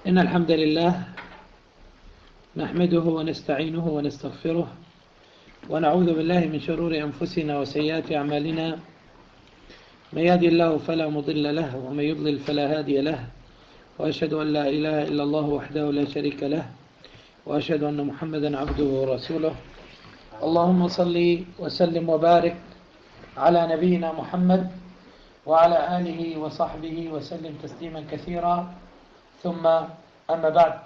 إن الحمد لله نحمده ونستعينه ونستغفره ونعوذ بالله من شرور أنفسنا وسيئات أعمالنا. من يهدي الله فلا مضل له ومن يضلل فلا هادي له، وأشهد أن لا إله إلا الله وحده لا شريك له، وأشهد أن محمدا عبده ورسوله. اللهم صل وسلم وبارك على نبينا محمد وعلى آله وصحبه وسلم تسليما كثيرا. ثم أما بعد.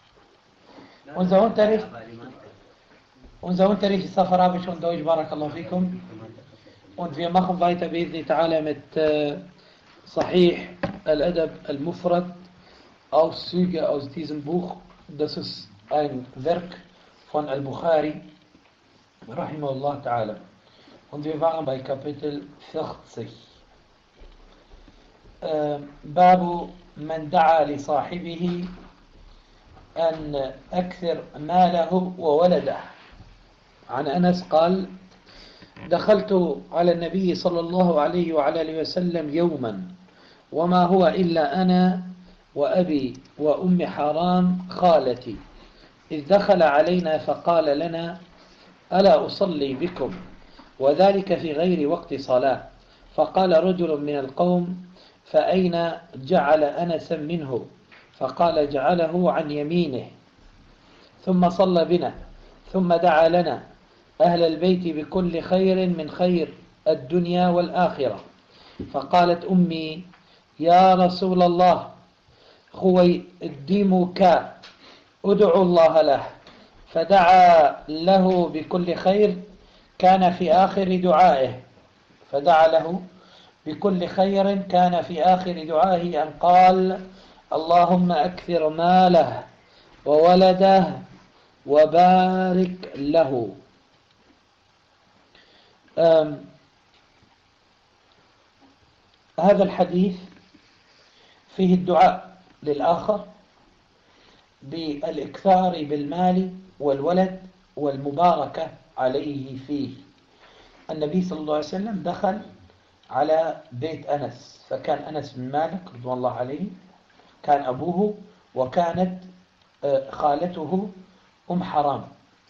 Unser Unterricht ist auf Arabisch und Deutsch, Barakallahu fikum. Und wir machen weiter بإذن تعالى mit Sahih al-Adab al-Mufrad, Auszüge aus diesem Buch. Das ist ein Werk von Al-Bukhari, Rahimahullah ta'ala. Und wir waren bei Kapitel 40. باب من دعا لصاحبه أن أكثر ماله وولده. عن أنس قال: دخلت على النبي صلى الله عليه وعلى آله وسلم يوما وما هو إلا أنا وأبي وأم حرام خالتي، إذ دخل علينا فقال لنا: ألا أصلي بكم؟ وذلك في غير وقت صلاة. فقال رجل من القوم: فأين جعل أنسا منه؟ فقال: جعله عن يمينه. ثم صلى بنا، ثم دعا لنا أهل البيت بكل خير من خير الدنيا والآخرة. فقالت أمي: يا رسول الله، خويدمك ادعو الله له. فدعا له بكل خير كان في آخر دعائه أن قال: اللهم أكثر ماله وولده وبارك له. هذا الحديث فيه الدعاء للآخر بالإكثار بالمال والولد والمباركة عليه فيه. النبي صلى الله عليه وسلم دخل على بيت أنس، فكان أنس بن مالك رضوان الله عليه كان أبوه، وكانت خالته أم حرام.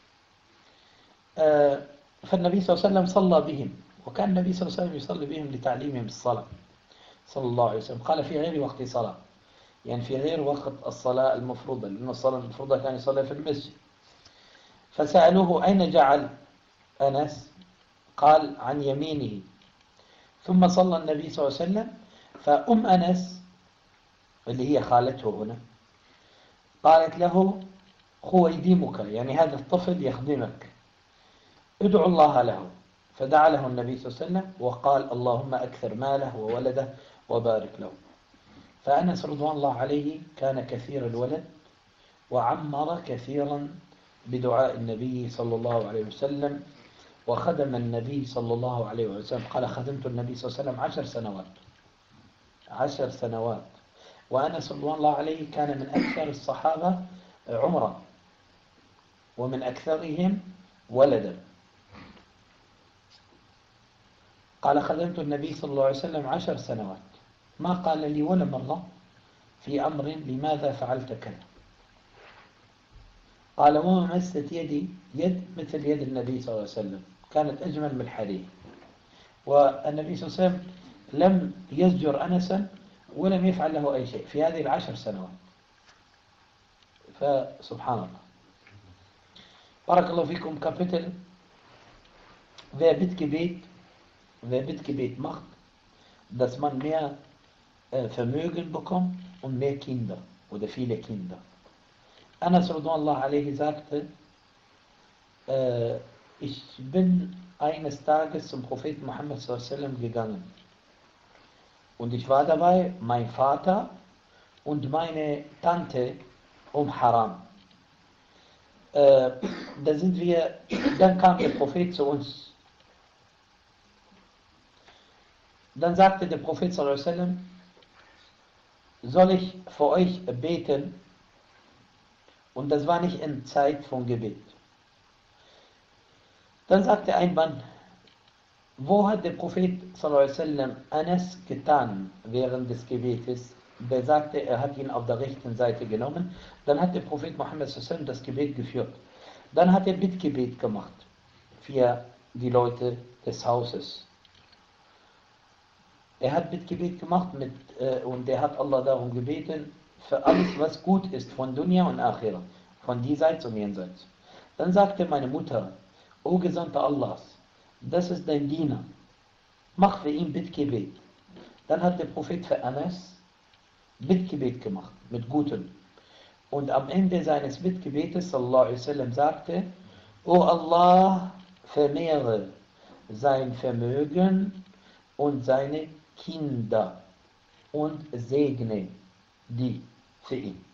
فالنبي صلى الله عليه وسلم صلى بهم، وكان النبي صلى الله عليه وسلم يصلي بهم لتعليمهم الصلاة صلى الله عليه وسلم. قال: في غير وقت صلاة، يعني في غير وقت الصلاة المفروضة، لأن الصلاة المفروضة كان يصلي في المسجد. فسألوه: أين جعل أنس؟ قال: عن يمينه. ثم صلى النبي صلى الله عليه وسلم، فأم أنس اللي هي خالته هنا قالت له: خويدمك، يعني هذا الطفل يخدمك، ادعو الله له. فدعا له النبي صلى الله عليه وسلم وقال: اللهم أكثر ماله وولده وبارك له. فأنس رضوان الله عليه كان كثير الولد، وعمر كثيرا بدعاء النبي صلى الله عليه وسلم، وخدم النبي صلى الله عليه وسلم. قال: خدمت النبي صلى الله عليه وسلم 10 سنوات. وأنس رضوان الله عليه كان من أكثر الصحابة عمرا ومن أكثرهم ولدا. قال: خدمت النبي صلى الله عليه وسلم 10 سنوات، ما قال لي ولا مرة في أمر لماذا فعلت كذا. قال: وما مست يدي يد مثل يد النبي صلى الله عليه وسلم، كانت أجمل من الحرير. والنبي صلى الله عليه وسلم لم يزجر أنسا ولم يفعل له أي شيء في هذه 10 سنوات. فسبحان الله. Barakallahu fikum. Kapitel: Wer Bittgebet macht, dass man mehr Vermögen bekommt und mehr Kinder oder viele Kinder. Anas radhiyallahu alayhi sagte: ich bin eines Tages zum Propheten Muhammad sallallahu alaihi wasallam gegangen und ich war dabei mein Vater und meine Tante Haram. Dann kam der Prophet zu uns. Dann sagte der Prophet sallallahu alaihi wasallam: soll ich für euch beten? Und das war nicht in Zeit von Gebet. Dann sagte ein Mann: wo hat der Prophet sallallahu alaihi wasallam Anas getan während des Gebetes? der sagte, er hat ihn auf der rechten Seite genommen. Dann hat der Prophet Muhammad sallam das Gebet geführt. Dann hat er Bittgebet gemacht für die Leute des Hauses. Er hat Bittgebet gemacht und er hat Allah darum gebeten, für alles, was gut ist, von Dunya und Akhira, von diesseits und jenseits. Dann sagte meine Mutter, O Gesandter Allahs, das ist dein Diener, mach für ihn Bittgebet. Dann hat der Prophet für Anas Bittgebet gemacht, mit Gutem. Und am Ende seines Bittgebetes, sallallahu alaihi wasallam, sagte, O Allah, vermehre sein Vermögen und seine Kinder und segne die für ihn.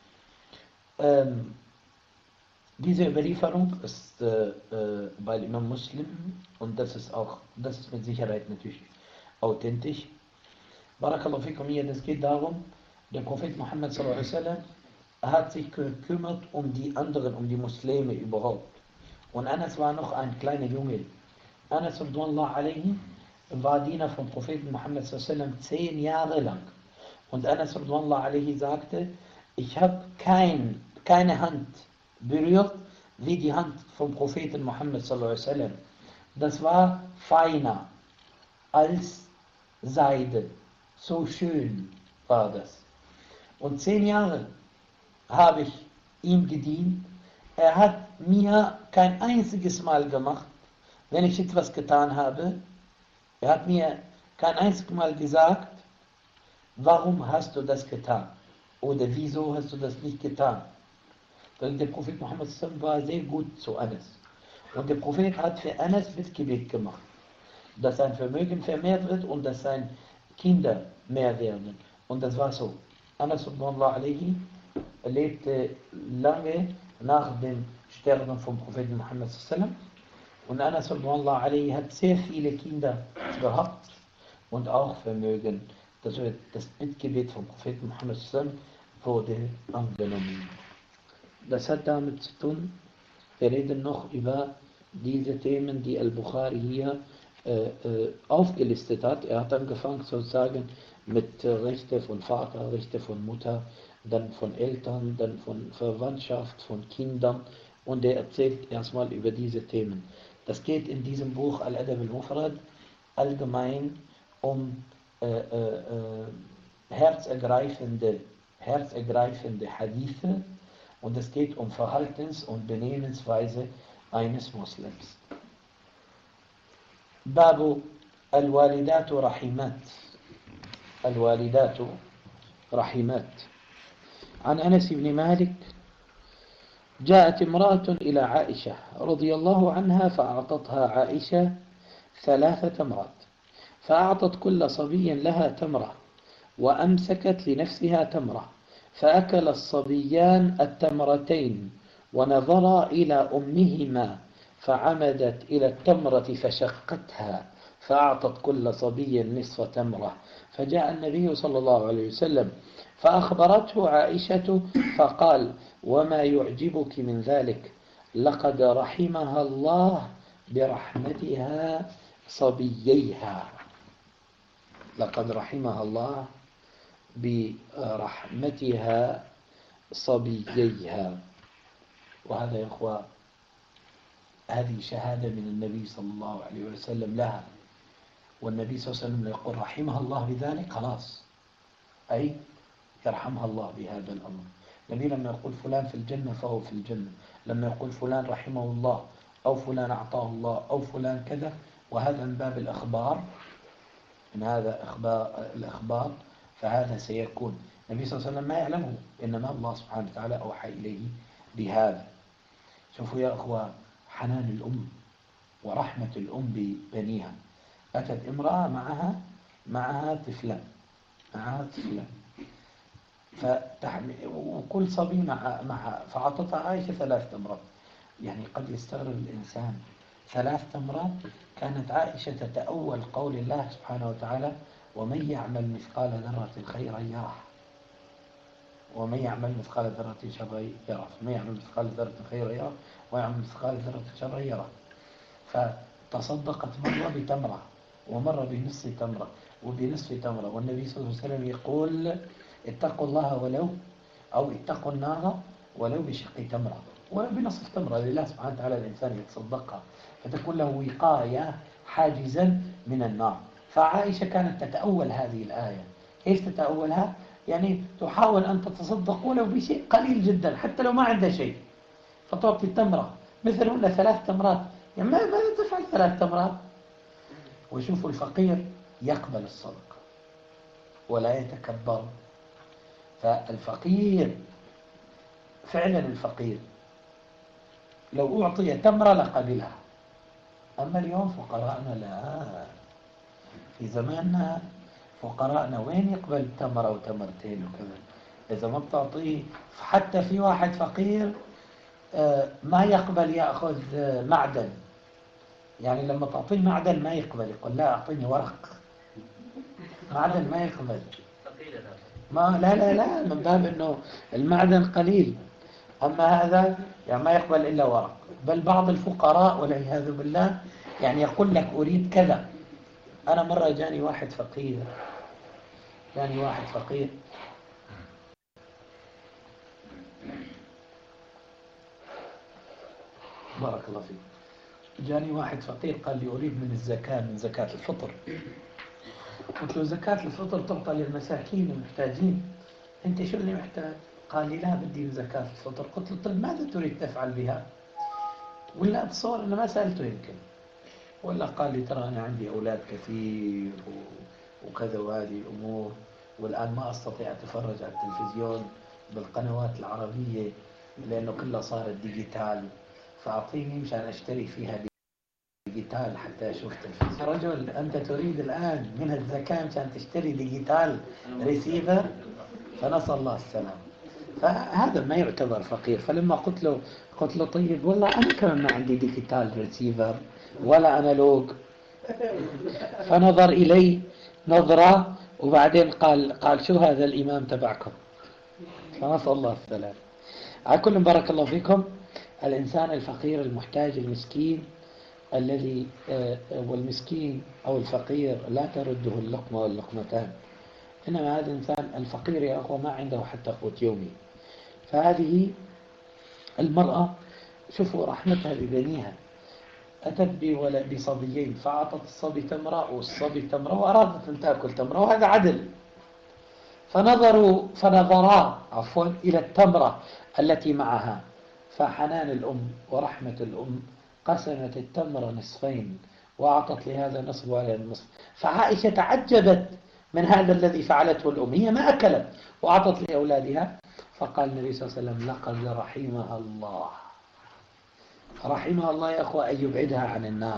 Diese Überlieferung ist bei Imam Muslim und das ist mit Sicherheit natürlich authentisch. Barakallahu fikum, es geht darum, der Prophet Muhammad sallallahu alaihi wasallam hat sich gekümmert um die anderen, um die Muslime überhaupt. Und Anas war noch ein kleiner Junge. Anas radhiyallahu anhu war Diener vom Propheten Muhammad sallallahu alaihi wasallam 10 Jahre lang. Und Anas radhiyallahu anhu sagte, ich habe keine Hand berührt wie die Hand vom Propheten Muhammad sallallahu alaihi wasallam. Das war feiner als Seide. So schön war das. Und 10 Jahre habe ich ihm gedient. Er hat mir kein einziges Mal gemacht, wenn ich etwas getan habe. Er hat mir kein einziges Mal gesagt, warum hast du das getan? Oder wieso hast du das nicht getan? Weil der Prophet Muhammad war sehr gut zu Anas. Und der Prophet hat für Anas Bittgebet gemacht, dass sein Vermögen vermehrt wird und dass seine Kinder mehr werden. Und das war so. Anas alaihi lebte lange nach dem Sterben vom Propheten Muhammad sallam. Und Anas alaihi hat sehr viele Kinder gehabt und auch Vermögen. Das Bittgebet vom Propheten Muhammad sallam wurde angenommen. Das hat damit zu tun, wir reden noch über diese Themen, die Al-Bukhari hier aufgelistet hat. Er hat angefangen sozusagen mit Rechte von Vater, Rechte von Mutter, dann von Eltern, dann von Verwandtschaft, von Kindern und er erzählt erstmal über diese Themen. Das geht in diesem Buch Al-Adab al-Mufrad allgemein um herzergreifende Hadithe und es geht um Verhaltens- und Benehmensweise eines Muslims. Babu al-Walidatu Rahimat. Al-Walidatu Rahimat. عن أنس بن مالك جاءت امرأة إلى عائشة رضي الله عنها فأعطتها عائشة 3 تمرات فأعطت كل صبي لها تمرة وأمسكت لنفسها تمرة فأكل الصبيان التمرتين ونظرا إلى أمهما فعمدت إلى التمرة فشقتها فأعطت كل صبي نصف تمرة فجاء النبي صلى الله عليه وسلم فأخبرته عائشة فقال وما يعجبك من ذلك لقد رحمها الله برحمتها صبييها لقد رحمها الله برحمتها صبييها. وهذا يا إخوة هذه شهادة من النبي صلى الله عليه وسلم لها والنبي صلى الله عليه وسلم يقول رحمها الله بذلك خلاص أي يرحمها الله بهذا الأمر. النبي لما يقول فلان في الجنة فهو في الجنة لما يقول فلان رحمه الله أو فلان أعطاه الله أو فلان كذا وهذا من باب الأخبار من هذا الأخبار فهذا سيكون. النبي صلى الله عليه وسلم ما يعلمه إنما الله سبحانه وتعالى أوحى إليه بهذا. شوفوا يا أخوة حنان الأم ورحمة الأم ببنيها. أتت امرأة معها طفلان وكل صبي مع فأعطتها عائشة 3 تمرات. يعني قد يستغرب الإنسان 3 تمرات. كانت عائشة تتأول قول الله سبحانه وتعالى ومن يعمل مثقال ذرة خيرا يره ومن يعمل مثقال ذرة شرا يره ومن يعمل مثقال ذرة خيرا يره ويعمل مثقال ذرة شرا يره. فتصدقت مرة بتمرة ومرة بنصف تمرة وبنصف تمرة والنبي صلى الله عليه وسلم يقول اتقوا الله ولو، أو اتقوا النار ولو بشق تمرة، ولو بنصف تمرة لله سبحانه وتعالى الإنسان يتصدقها فتكون له وقاية حاجزا من النار. فعائشة كانت تتأول هذه الآية. كيف تتأولها؟ يعني تحاول أن تتصدق ولو بشيء قليل جدا حتى لو ما عندها شيء، فتعطي التمرة مثل هنا 3 تمرات، يعني ماذا تفعل 3 تمرات؟ وشوفوا الفقير يقبل الصدقة ولا يتكبر. فالفقير فعلا الفقير لو أعطي تمرة لقبلها. أما اليوم فقراءنا لا، في زماننا فقراءنا وين يقبل تمرة وتمرتين وكذا؟ إذا ما بتعطيه، حتى في واحد فقير ما يقبل يأخذ معدن، يعني لما تعطيه معدن ما يقبل، يقول لا أعطيني ورق، معدن ما يقبل. ما لا من باب أنه المعدن قليل، أما هذا يعني ما يقبل إلا ورق. بل بعض الفقراء والعياذ بالله يعني يقول لك أريد كذا. أنا مرة جاني واحد فقير، بارك الله فيك، جاني واحد فقير قال لي أريد من الزكاة، من زكاة الفطر. قلت له زكاة الفطر تعطى للمساكين المحتاجين، أنت شو اللي محتاج؟ قال لي لا بدي من زكاة الفطر. قلت له طيب ماذا تريد تفعل بها؟ ولا أتصور أنه ما سألته يمكن، ولا قال لي ترى أنا عندي أولاد كثير وكذا وهذه الأمور، والآن ما أستطيع أتفرج على التلفزيون بالقنوات العربية لأنه كلها صارت ديجيتال، فأعطيني مشان أشتري فيها ديجيتال حتى أشوف تلفزيون. يا رجل أنت تريد الآن من الزكاة مشان تشتري ديجيتال ريسيفر؟ فنسأل الله السلام. فهذا ما يعتبر فقير. فلما قلت له طيب والله أنا كمان ما عندي ديجيتال ريسيفر ولا أنالوج. فنظر إلي نظرة وبعدين قال شو هذا الإمام تبعكم؟ فنسأل الله السلام. على كل بارك الله فيكم. الإنسان الفقير المحتاج المسكين الذي والمسكين أو الفقير لا ترده اللقمة واللقمتان، إنما هذا الإنسان الفقير يا أخوة ما عنده حتى قوت يومي. فهذه المرأة شوفوا رحمتها ببنيها، أتت بصبيين فأعطت الصبي تمرة والصبي تمرة وأرادت أن تأكل تمرة، وهذا عدل. فنظرا إلى التمرة التي معها، فحنان الأم ورحمة الأم قسمت التمرة نصفين وأعطت لهذا نصف وهذا النصف. فعائشة تعجبت من هذا الذي فعلته الأم، هي ما أكلت وأعطت لأولادها. فقال النبي صلى الله عليه وسلم لقد رحمها الله. رحمها الله يا أخوة أن يبعدها عن النار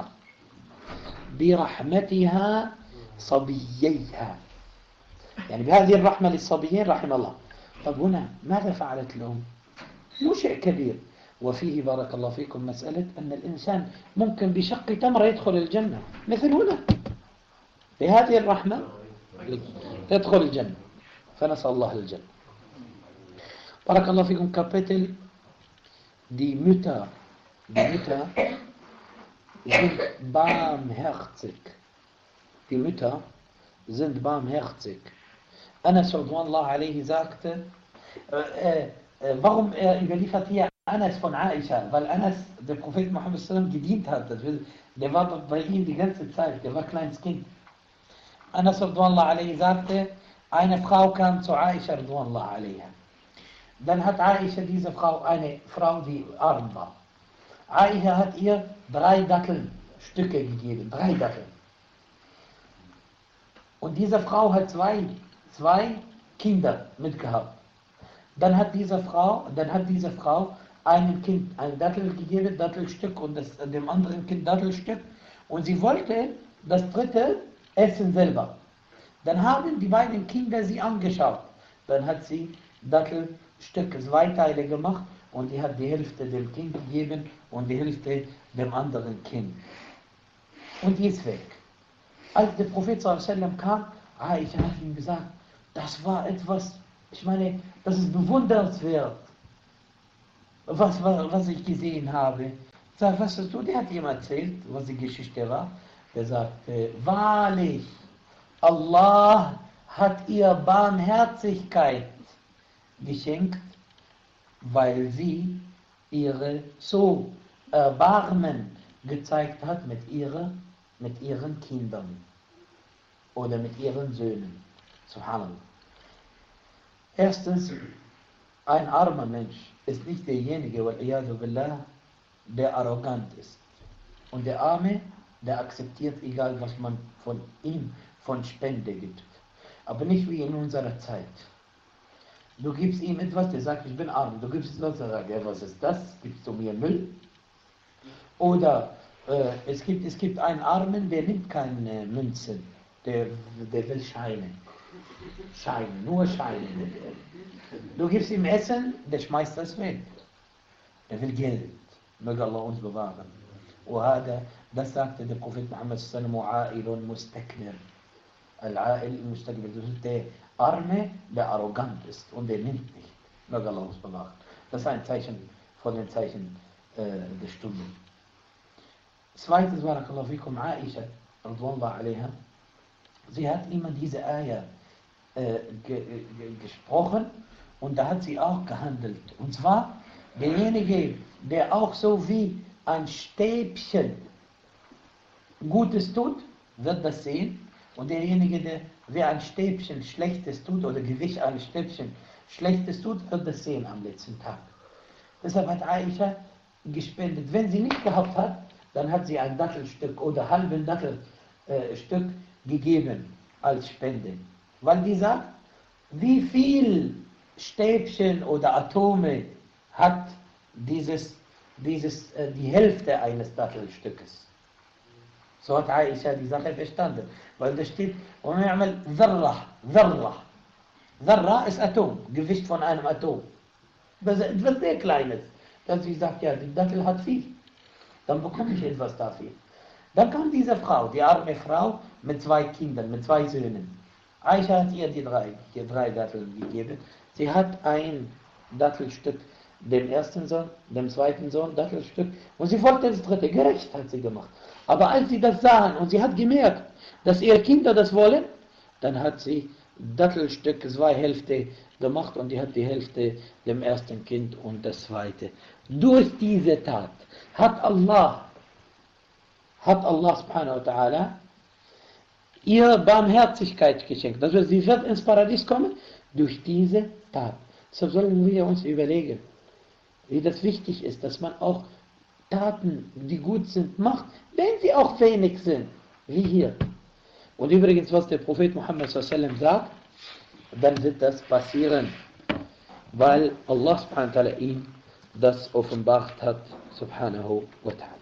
برحمتها صبييها، يعني بهذه الرحمة للصبيين رحم الله. طب هنا ماذا فعلت الأم؟ مو شيء كبير. وفيه بارك الله فيكم مسألة أن الإنسان ممكن بشق تمرة يدخل الجنة، مثل هنا بهذه الرحمة يدخل الجنة، فنسأل الله الجنة. بارك الله فيكم. كابيتل دي متى sind barmherzig. Die Mütter sind barmherzig. Anas radhiyallahu alayhi sagte, warum überliefert hier Anas von Aisha? Weil Anas, der Prophet Muhammad sallam gedient hat. Der war bei ihm die ganze Zeit, der war kleines Kind. Anas radhiyallahu alayhi sagte, eine Frau kam zu Aisha radhiyallahu alayha. Dann hat Aisha diese Frau, eine Frau, die arm war. Aisha hat ihr 3 Dattelstücke gegeben, 3 Datteln. Und diese Frau hat zwei Kinder mitgehabt. Dann hat diese Frau einem Kind ein Dattel gegeben, Dattelstück, und dem anderen Kind Dattelstück. Und sie wollte das 3. essen selber. Dann haben die beiden Kinder sie angeschaut. Dann hat sie Dattelstück 2 Teile gemacht und die hat die Hälfte dem Kind gegeben und die Hälfte dem anderen Kind. Und die ist weg. Als der Prophet ﷺ kam, Aisha hat ihm gesagt, das war etwas, ich meine, das ist bewundernswert, was ich gesehen habe. Sag, was hast du? Der hat ihm erzählt, was die Geschichte war. Er sagte, wahrlich, Allah hat ihr Barmherzigkeit geschenkt, weil sie ihre so Erbarmen gezeigt hat mit ihren Kindern oder mit ihren Söhnen. Subhanallah. Erstens, ein armer Mensch ist nicht derjenige, billah, der arrogant ist. Und der Arme, der akzeptiert, egal was man von ihm von Spende gibt. Aber nicht wie in unserer Zeit. Du gibst ihm etwas, der sagt, ich bin arm. Du gibst etwas, der sagt, ja, was ist das? Gibst du mir Müll? Oder es gibt einen Armen, der nimmt keine Münzen. Der will Scheine. Scheine, nur Scheine. Du gibst ihm Essen, der schmeißt das weg. Der will Geld. Möge Allah uns bewahren. Das sagte der Prophet Muhammad sallallahu alaihi wasallam, mustakbir. Al-A'il mustakbir. Das ist der Arme, der arrogant ist und der nimmt nicht. Möge Allah uns bewahren. Das ist ein Zeichen von den Zeichen der Stunde. Zweites, barakallahu fikum, Aisha, radwanallahu alaiha, sie hat immer diese Ayah gesprochen und da hat sie auch gehandelt. Und zwar, derjenige, der auch so wie ein Stäbchen Gutes tut, wird das sehen. Und derjenige, der wie ein Stäbchen Schlechtes tut oder Gewicht eines Stäbchen Schlechtes tut, wird das sehen am letzten Tag. Deshalb hat Aisha gespendet. Wenn sie nicht gehabt hat, dann hat sie ein Dattelstück oder halben Dattelstück gegeben als Spende. Weil die sagt, wie viel Stäbchen oder Atome hat die Hälfte eines Dattelstückes. So hat Aisha die Sache verstanden. Weil da steht, Dharra ist Atom, Gewicht von einem Atom. Das ist etwas sehr Kleines. Dass sie sagt, ja, die Dattel hat viel. Dann bekomme ich etwas dafür. Dann kam diese Frau, die arme Frau, mit 2 Kindern, mit 2 Söhnen. Aisha hat ihr die drei Datteln gegeben. Sie hat ein Dattelstück dem ersten Sohn, dem zweiten Sohn Dattelstück und sie wollte das dritte. Gerecht hat sie gemacht. Aber als sie das sahen und sie hat gemerkt, dass ihre Kinder das wollen, dann hat sie Dattelstück 2 Hälfte gemacht und die hat die Hälfte dem ersten Kind und das zweite. Durch diese Tat hat Allah subhanahu wa ta'ala ihr Barmherzigkeit geschenkt. Also sie wird ins Paradies kommen durch diese Tat. Deshalb sollen wir uns überlegen, wie das wichtig ist, dass man auch Taten, die gut sind, macht, wenn sie auch wenig sind, wie hier. Und übrigens, was der Prophet Muhammad sallallahu alaihi wasallam sagt, dann wird das passieren, weil Allah subhanahu wa ta'ala ihm das offenbart hat, subhanahu wa ta'ala.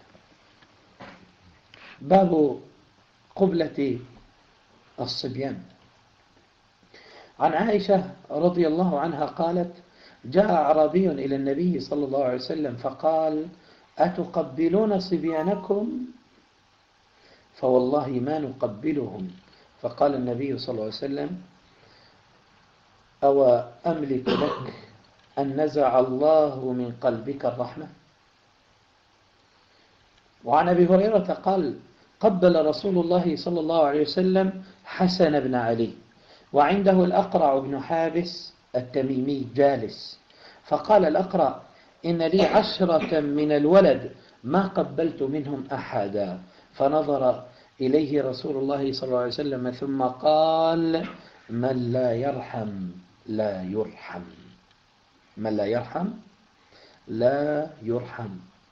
Babu قبلة الصبيان. عن عائشة رضي الله عنها قالت: جاء أعرابي إلى النبي صلى الله عليه وسلم فقال: أتقبلون صبيانكم؟ فوالله ما نقبلهم. فقال النبي صلى الله عليه وسلم: أو أملك لك أن نزع الله من قلبك الرحمة؟ وعن أبي هريرة قال: قبل رسول الله صلى الله عليه وسلم حسن بن علي وعنده الأقرع بن حابس التميمي جالس، فقال الأقرع: إن لي 10 من الولد ما قبلت منهم أحدا. فنظر إليه رسول الله صلى الله عليه وسلم ثم قال: من لا يرحم لا يرحم. من لا يرحم لا يرحم.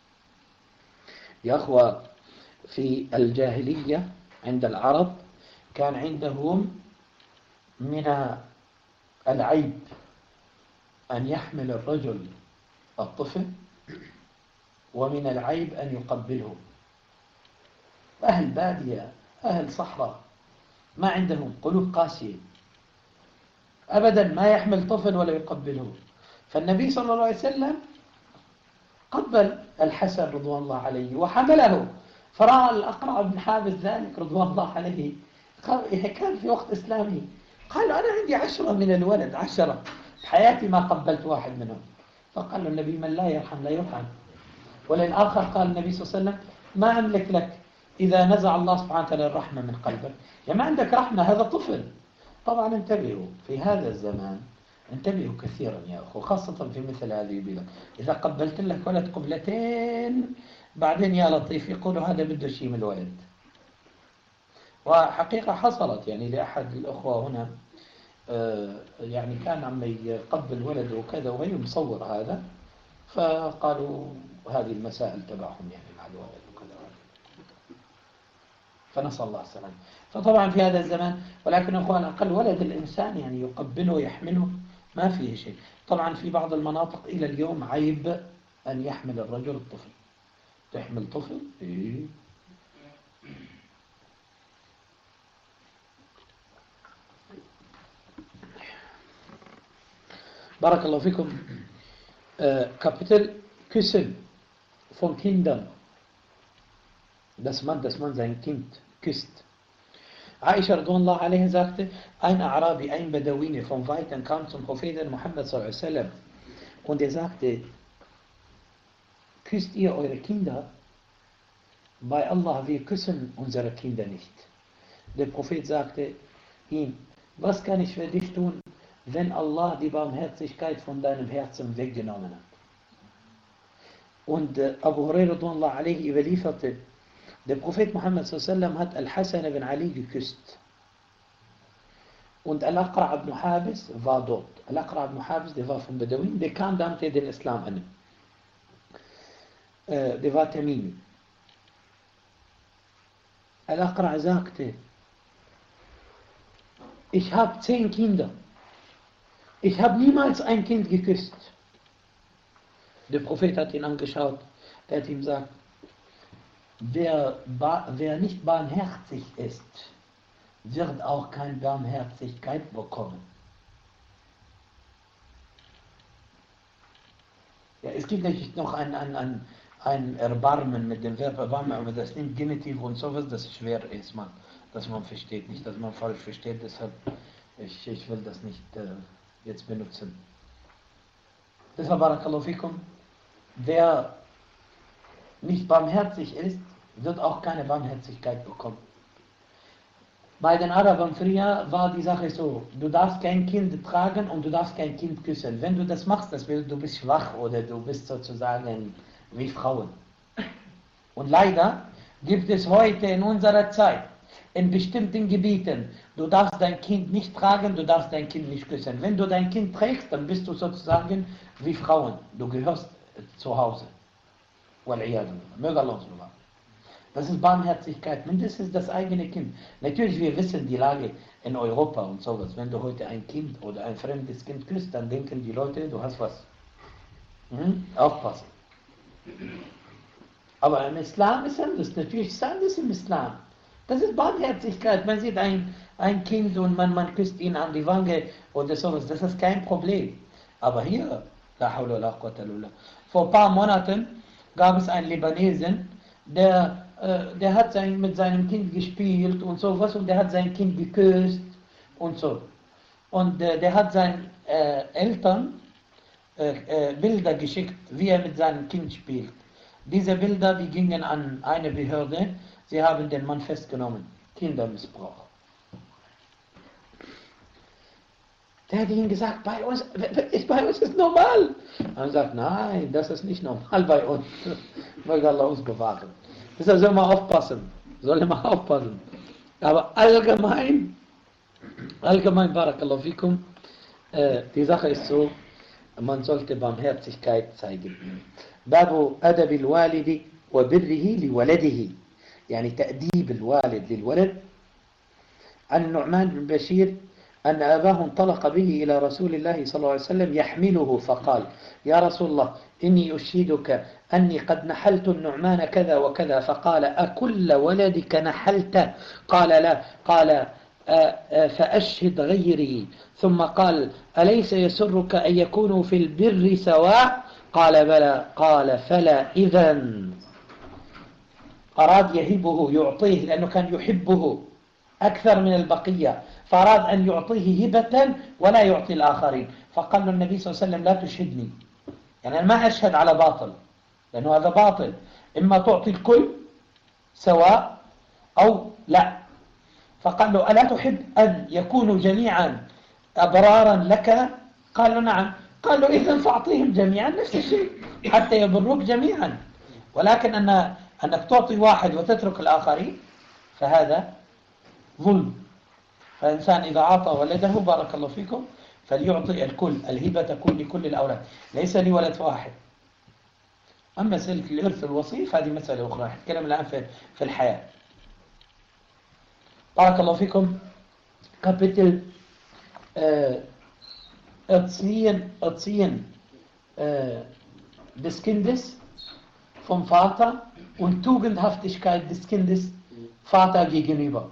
يا أخوة، في الجاهلية عند العرب كان عندهم من العيب أن يحمل الرجل الطفل، ومن العيب أن يقبله. أهل بادية، أهل صحراء، ما عندهم قلوب قاسية أبدا، ما يحمل طفل ولا يقبله. فالنبي صلى الله عليه وسلم قبل الحسن رضوان الله عليه وحمله، فرأى الأقرع بن حابس ذلك رضوان الله عليه، كان في وقت إسلامي، قال: أنا عندي 10 من الولد، 10 بحياتي ما قبلت واحد منهم. فقال النبي: من لا يرحم لا يرحم. وللآخر قال النبي صلى الله عليه وسلم: ما أملك لك إذا نزع الله سبحانه وتعالى الرحمة من قلبك. يعني ما عندك رحمة، هذا طفل، طبعا انتبهوا في هذا الزمان، انتبهوا كثيرا يا أخو، خاصة في مثل هذه البلاد. إذا قبلت لك ولد قبلتين بعدين يا لطيف يقولوا هذا بده شيء من الولد. وحقيقة حصلت يعني لأحد الأخوة هنا، يعني كان عم يقبل ولده وكذا وهي مصور هذا، فقالوا هذه المسائل تبعهم يعني مع الولد وكذا، فنسأل الله السلامة. فطبعا في هذا الزمان، ولكن أخوان أقل ولد الإنسان يعني يقبله ويحمله ما فيه شيء. طبعا في بعض المناطق إلى اليوم عيب أن يحمل الرجل الطفل. تحمل طفل؟ إيه. بارك الله فيكم. Kapitel Küssen von Kindern. Dass man sein Kind küsst. Aisha radhiyallahu anha sagte, ein Arabi, ein Bedouine von Weitem kam zum Propheten Muhammad sallallahu alaihi wasallam und er sagte, küsst ihr eure Kinder? Bei Allah, wir küssen unsere Kinder nicht. Der Prophet sagte ihm, was kann ich für dich tun, wenn Allah die Barmherzigkeit von deinem Herzen weggenommen hat? Und Abu Hurairah radhiyallahu anhu überlieferte, der Prophet Muhammad sallallahu hat Al-Hasan ibn Ali geküsst. Und Al-Aqra' ibn Habis war dort. Al-Aqra' ibn Habis, der war von Bedouin, der kam dann den Islam an. Der war Tamimi. Al-Aqra' sagte, ich habe 10 Kinder. Ich habe niemals ein Kind geküsst. Der Prophet hat ihn angeschaut. Er hat ihm gesagt, wer nicht barmherzig ist, wird auch keine Barmherzigkeit bekommen. Ja, es gibt natürlich noch ein Erbarmen mit dem Verb Erbarmen, aber das nimmt Genitiv und sowas, das schwer ist, dass man versteht, nicht, dass man falsch versteht, deshalb ich will das nicht jetzt benutzen. Deshalb, Barakallahu fikum, wer nicht barmherzig ist, wird auch keine Barmherzigkeit bekommen. Bei den Arabern früher war die Sache so, du darfst kein Kind tragen und du darfst kein Kind küssen. Wenn du das machst, das bedeutet, du bist schwach oder du bist sozusagen wie Frauen. Und leider gibt es heute in unserer Zeit, in bestimmten Gebieten, du darfst dein Kind nicht tragen, du darfst dein Kind nicht küssen. Wenn du dein Kind trägst, dann bist du sozusagen wie Frauen. Du gehörst zu Hause. Möge Allah uns bewahren. Das ist Barmherzigkeit, mindestens das eigene Kind. Natürlich, wir wissen die Lage in Europa und sowas. Wenn du heute ein Kind oder ein fremdes Kind küsst, dann denken die Leute, du hast was. Aufpassen. Aber im Islam ist anders. Natürlich ist es anders im Islam. Das ist Barmherzigkeit. Man sieht ein Kind und man küsst ihn an die Wange oder sowas. Das ist kein Problem. Aber hier, la hawla wa la quwwata illa billah. Vor ein paar Monaten gab es einen Libanesen, der hat mit seinem Kind gespielt und sowas und der hat sein Kind geküsst und so. Und der hat seinen Eltern Bilder geschickt, wie er mit seinem Kind spielt. Diese Bilder, die gingen an eine Behörde, sie haben den Mann festgenommen. Kindermissbrauch. Der hat ihnen gesagt, bei uns ist normal. Er sagt, nein, das ist nicht normal bei uns. Möge Allah uns bewahren. Deshalb soll man aufpassen. Aber allgemein, Barakallahu fikum, die Sache ist so, man sollte Barmherzigkeit zeigen. Babu Adab al-Walidi wa birrihi li waladihi. يعني تأديب الوالد للولد. عن النعمان بن بشير أن أباه انطلق به إلى رسول الله صلى الله عليه وسلم يحمله فقال يا رسول الله إني أشهدك أني قد نحلت النعمان كذا وكذا. فقال أكل ولدك نحلت؟ قال لا. قال فأشهد غيري. ثم قال أليس يسرك أن يكونوا في البر سواء؟ قال بلى. قال فلا إذن. أراد يهبه يعطيه لأنه كان يحبه أكثر من البقية، فأراد أن يعطيه هبة ولا يعطي الآخرين. فقال له النبي صلى الله عليه وسلم لا تشهدني، يعني أنا ما أشهد على باطل، لأنه هذا باطل، إما تعطي الكل سواء أو لا. فقال له ألا تحب أن يكونوا جميعا أبرارا لك؟ قال له نعم. قال له إذن فأعطيهم جميعا نفس الشيء حتى يبروك جميعا، ولكن أنك تعطي واحد وتترك الآخرين فهذا ظلم. فالإنسان إذا أعطى ولده بارك الله فيكم فليعطي الكل، الهبة تكون لكل الأولاد ليس لولد واحد. أما مسألة الإرث الوصيف هذه مسألة أخرى، نتكلم الآن في الحياة. بارك الله فيكم. Kapitel Erziehen des Kindes vom Vater und Tugendhaftigkeit des Kindes Vater gegenüber.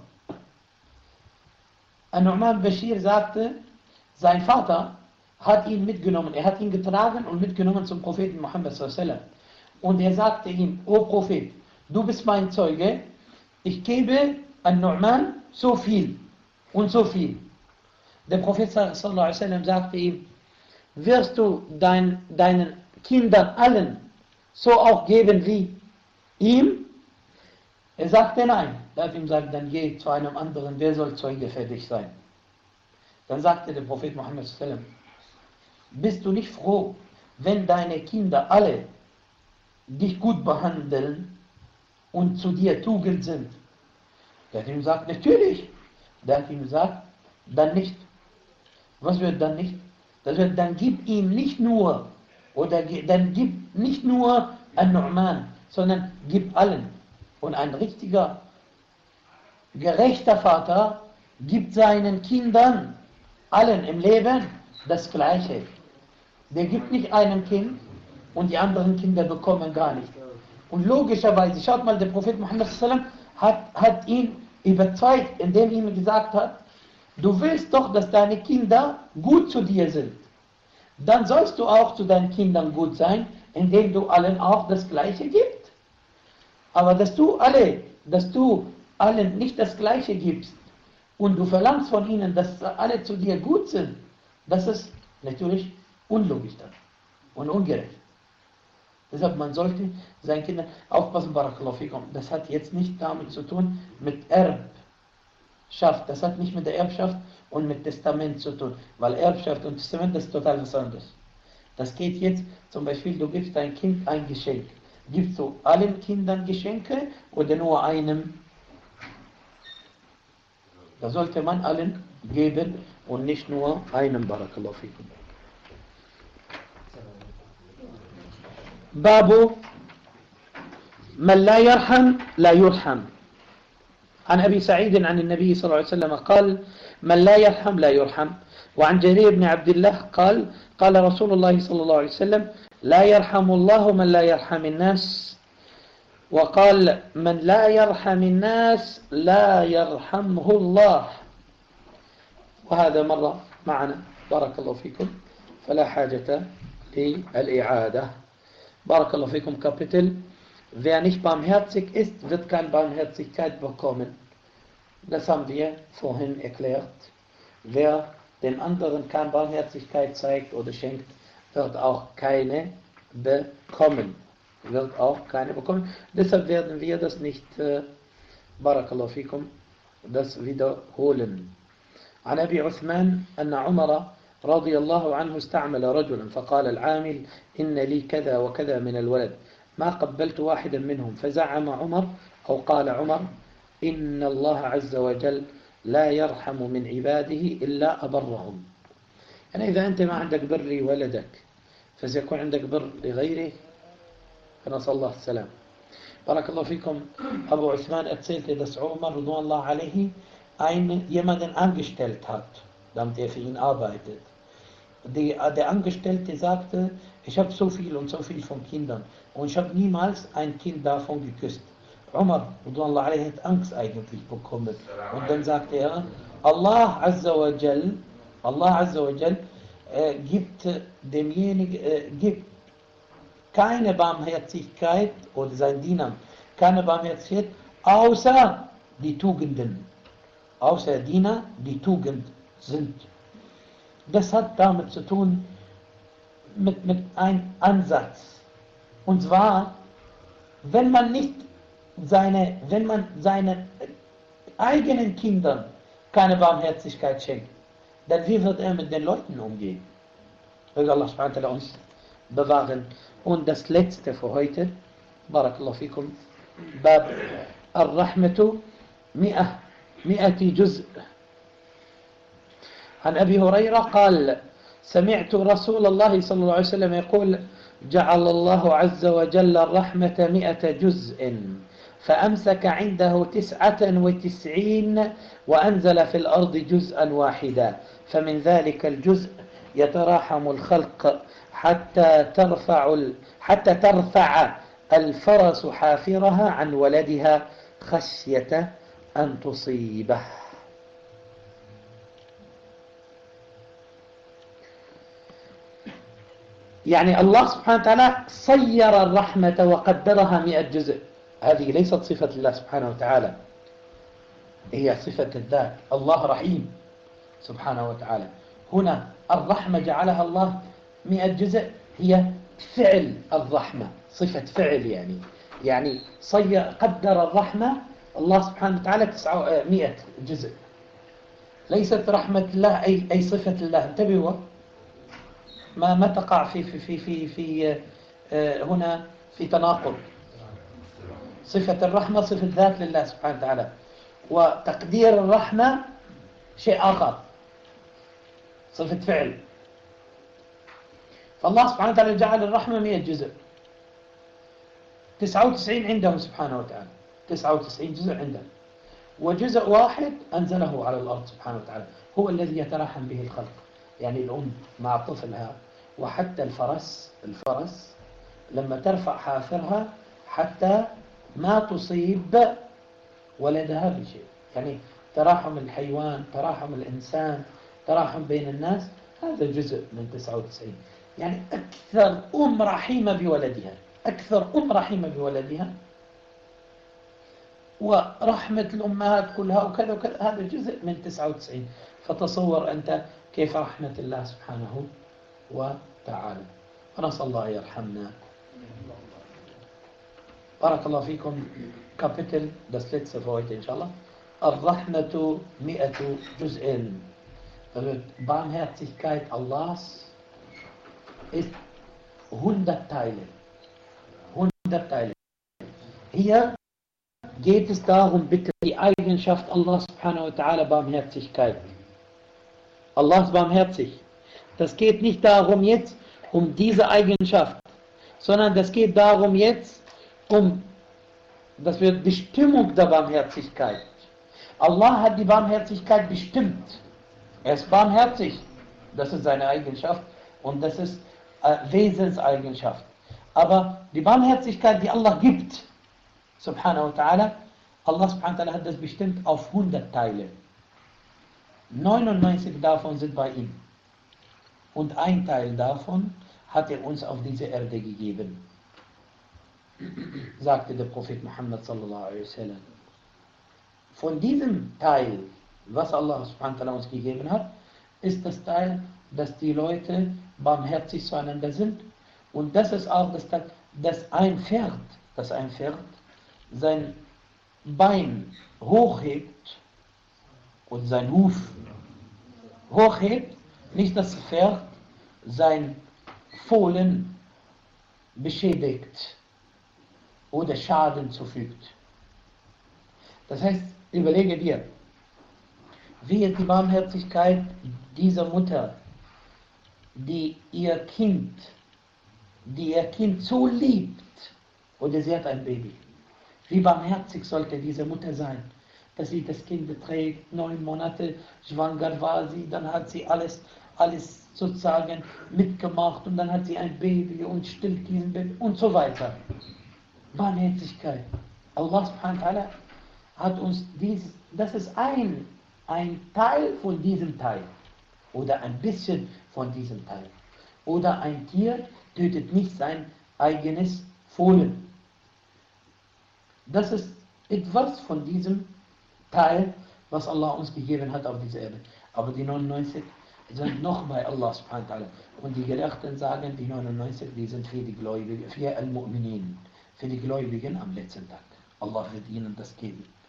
An-Nu'man Bashir sagte, sein Vater hat ihn mitgenommen, er hat ihn getragen und mitgenommen zum Propheten Muhammad sallallahu alaihi wasallam. Und er sagte ihm, O Prophet, du bist mein Zeuge, ich gebe an Nu'man so viel und so viel. Der Prophet sallallahu alaihi wasallam sagte ihm, wirst du deinen Kindern allen so auch geben wie ihm? Er sagte nein. Er hat ihm gesagt, dann geh zu einem anderen, wer soll Zeuge für dich sein? Dann sagte der Prophet Muhammad sallallahu alaihi wasallam, bist du nicht froh, wenn deine Kinder alle dich gut behandeln und zu dir Tugend sind? Der hat ihm gesagt, natürlich. Der hat ihm gesagt, dann nicht. Was wird dann nicht? Das wird, dann gib ihm nicht nur, oder dann gib nicht nur an Nu'man, sondern gib allen. Und ein richtiger, gerechter Vater gibt seinen Kindern, allen im Leben, das Gleiche. Der gibt nicht einem Kind und die anderen Kinder bekommen gar nicht. Und logischerweise, schaut mal, der Prophet Muhammad sallallahu alaihi wasallam hat ihn überzeugt, indem er ihm gesagt hat, du willst doch, dass deine Kinder gut zu dir sind. Dann sollst du auch zu deinen Kindern gut sein, indem du allen auch das Gleiche gibst. Aber dass du allen nicht das Gleiche gibst und du verlangst von ihnen, dass alle zu dir gut sind, das ist natürlich unlogisch dann und ungerecht. Deshalb, man sollte seinen Kindern aufpassen, barakallahu fikum. Das hat jetzt nicht damit zu tun mit Erbschaft, das hat nicht mit der Erbschaft und mit Testament zu tun, weil Erbschaft und Testament, das ist total was anderes. Das geht jetzt, zum Beispiel, du gibst dein Kind ein Geschenk. Gibst du allen Kindern Geschenke oder nur einem? Da sollte man allen geben und nicht nur einem, barakallahu fikum. باب من لا يرحم لا يرحم. عن أبي سعيد عن النبي صلى الله عليه وسلم قال من لا يرحم لا يرحم. وعن جرير بن عبد الله قال قال رسول الله صلى الله عليه وسلم لا يرحم الله من لا يرحم الناس. وقال من لا يرحم الناس لا يرحمه الله. وهذا مر معنا بارك الله فيكم فلا حاجة للإعادة. بارك الله فيكم. Kapitel: Wer nicht barmherzig ist, wird keine Barmherzigkeit bekommen. Das haben wir vorhin erklärt. Wer dem anderen keine Barmherzigkeit zeigt oder schenkt, wird auch keine bekommen. Deshalb werden wir das nicht, barakallahu fikum, das wiederholen. عن أبي عثمان أن عمر رضي الله عنه استعمل رجلا فقال العامل إن لي كذا وكذا من الولد ما قبلت واحدا منهم فزعم عمر أو قال عمر إن الله عز وجل لا يرحم من عباده إلا أبرهم. يعني إذا أنت ما عندك بر لولدك فسيكون عندك بر لغيره، فنسأل الله السلام. بارك الله فيكم. Abu Uthman erzählte, dass Umar radhiyallahu anhu jemanden angestellt hat, damit er für ihn arbeitet. Der Angestellte sagte, ich habe so viel und so viel von Kindern und ich habe niemals ein Kind davon geküsst. Umar radhiyallahu anhu hat Angst eigentlich bekommen. Und dann sagte er, Allah Azza wa Jal gibt demjenigen, gibt keine Barmherzigkeit oder seinen Dienern keine Barmherzigkeit, außer die Tugenden. Außer Diener, die Tugend sind. Das hat damit zu tun mit einem Ansatz. Und zwar, wenn man seine eigenen Kindern keine Barmherzigkeit schenkt, dann wie wird er mit den Leuten umgehen? Möge Allah subhanahu wa ta'ala uns bewahren. Und das letzte für heute, Barakallahu fikum, Bab Ar-Rahmatu مئة جزء. عن أبي هريرة قال: سمعت رسول الله صلى الله عليه وسلم يقول: جعل الله عز وجل الرحمة 100 جزء، فأمسك عنده 99 وأنزل في الأرض جزءا واحدا، فمن ذلك الجزء يتراحم الخلق حتى ترفع الفرس حافرها عن ولدها خشية أن تصيبه. يعني الله سبحانه وتعالى صير الرحمة وقدرها 100 جزء. هذه ليست صفة الله سبحانه وتعالى، هي صفة الذات. الله رحيم سبحانه وتعالى. هنا الرحمة جعلها الله 100 جزء، هي فعل الرحمة، صفة فعل. يعني قدر الرحمة الله سبحانه وتعالى 100 جزء. ليست رحمة الله أي صفة الله. انتبهوا، ما تقع في هنا في تناقض. صفة الرحمة صفة ذات لله سبحانه وتعالى، وتقدير الرحمة شيء آخر، صفة فعل. فالله سبحانه وتعالى جعل الرحمة 100 جزء، 99 عنده سبحانه وتعالى، 99 جزء عنده، وجزء واحد أنزله على الأرض سبحانه وتعالى، هو الذي يتراحم به الخلق. يعني الأم مع طفلها، وحتى الفرس لما ترفع حافرها حتى ما تصيب ولدها بشيء. يعني تراحم الحيوان، تراحم الإنسان، تراحم بين الناس، هذا جزء من 99. يعني أكثر أم رحيمة بولدها، أكثر أم رحيمة بولدها، ورحمة الأمهات كلها وكذا وكذا، هذا جزء من 99. فتصور أنت كيف رحمة الله سبحانه وتعالى. ونسأل الله يرحمنا. بارك الله فيكم. Kapitel, das letzte für heute inshallah. Ar-Rahmatu 100 Juz'in. Barmherzigkeit Allahs ist 100 Teile. 100 Teile. Hier geht es darum, bitte die Eigenschaft Allah subhanahu wa ta'ala, Barmherzigkeit. Allah ist barmherzig. Das geht nicht darum jetzt um diese Eigenschaft, sondern das geht darum jetzt das wird Bestimmung der Barmherzigkeit. Allah hat die Barmherzigkeit bestimmt. Er ist barmherzig. Das ist seine Eigenschaft und das ist Wesenseigenschaft. Aber die Barmherzigkeit, die Allah gibt, subhanahu wa ta'ala, Allah subhanahu wa ta'ala hat das bestimmt auf 100 Teile. 99 davon sind bei ihm. Und ein Teil davon hat er uns auf diese Erde gegeben, sagte der Prophet Muhammad sallallahu alaihi wasallam. Von diesem Teil, was Allah subhanahu wa ta'ala uns gegeben hat, ist das Teil, dass die Leute barmherzig zueinander sind. Und das ist auch das Teil, dass ein Pferd sein Bein hochhebt und sein Huf hochhebt, nicht das Pferd sein Fohlen beschädigt oder Schaden zufügt. Das heißt, überlege dir, wie ist die Barmherzigkeit dieser Mutter, die ihr Kind so liebt, oder sie hat ein Baby. Wie barmherzig sollte diese Mutter sein, dass sie das Kind trägt, 9 Monate schwanger war sie, dann hat sie alles sozusagen mitgemacht und dann hat sie ein Baby und stillt diesen Baby und so weiter. Barmherzigkeit. Allah subhanahu wa ta'ala hat uns das ist ein Teil von diesem Teil oder ein bisschen von diesem Teil. Oder ein Tier tötet nicht sein eigenes Fohlen. Das ist etwas von diesem Teil, was Allah uns gegeben hat auf dieser Erde. Aber die 99 sind noch bei Allah subhanahu wa ta'ala. Und die Gerechten sagen, die 99, die sind für die Gläubigen, für Al-Mu'minin, für die Gläubigen am letzten Tag. Allah wird ihnen das geben.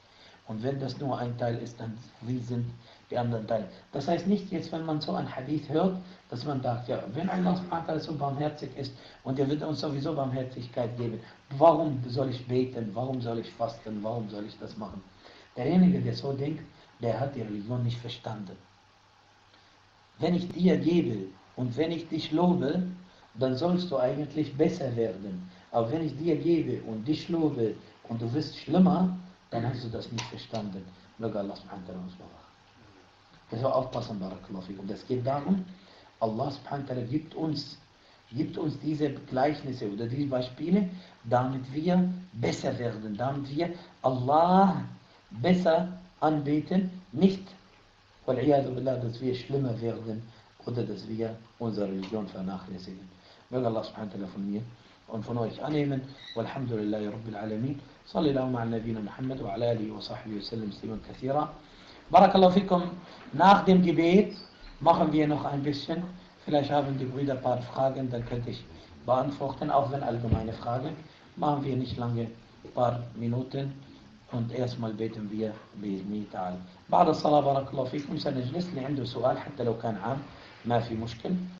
Und wenn das nur ein Teil ist, dann wie sind die anderen Teile. Das heißt nicht jetzt, wenn man so ein Hadith hört, dass man sagt, ja, wenn Allah subhanahu wa ta'ala so barmherzig ist und er wird uns sowieso Barmherzigkeit geben, warum soll ich beten, warum soll ich fasten, warum soll ich das machen? Derjenige, der so denkt, der hat die Religion nicht verstanden. Wenn ich dir gebe und wenn ich dich lobe, dann sollst du eigentlich besser werden. Aber wenn ich dir gebe und dich lobe und du wirst schlimmer, dann hast du das nicht verstanden. Möge Allah subhanahu wa ta'ala uns bewahren. Also aufpassen, Barakallahu fikum. Das geht darum, Allah subhanahu wa ta'ala gibt uns diese Gleichnisse oder diese Beispiele, damit wir besser werden, damit wir Allah besser anbeten, nicht, dass wir schlimmer werden oder dass wir unsere Religion vernachlässigen. Möge Allah subhanahu wa ta'ala von mir und von euch annehmen. Walhamdulillahi Rabbil Alamin. Sallallahu ala Nabina Muhammad wa ala alihi wa sahbihi wa sallam musliman kathira. Barakallahu fikum. Nach dem Gebet machen wir noch ein bisschen. Vielleicht haben die Brüder ein paar Fragen, dann könnte ich beantworten, auch wenn allgemeine Fragen. Machen wir nicht lange, ein paar Minuten. Und erstmal beten wir بإذنه تعالى. بعد الصلاة بارك الله فيكم سنجلس اللي عنده سؤال حتى لو كان عام ما في مشكل.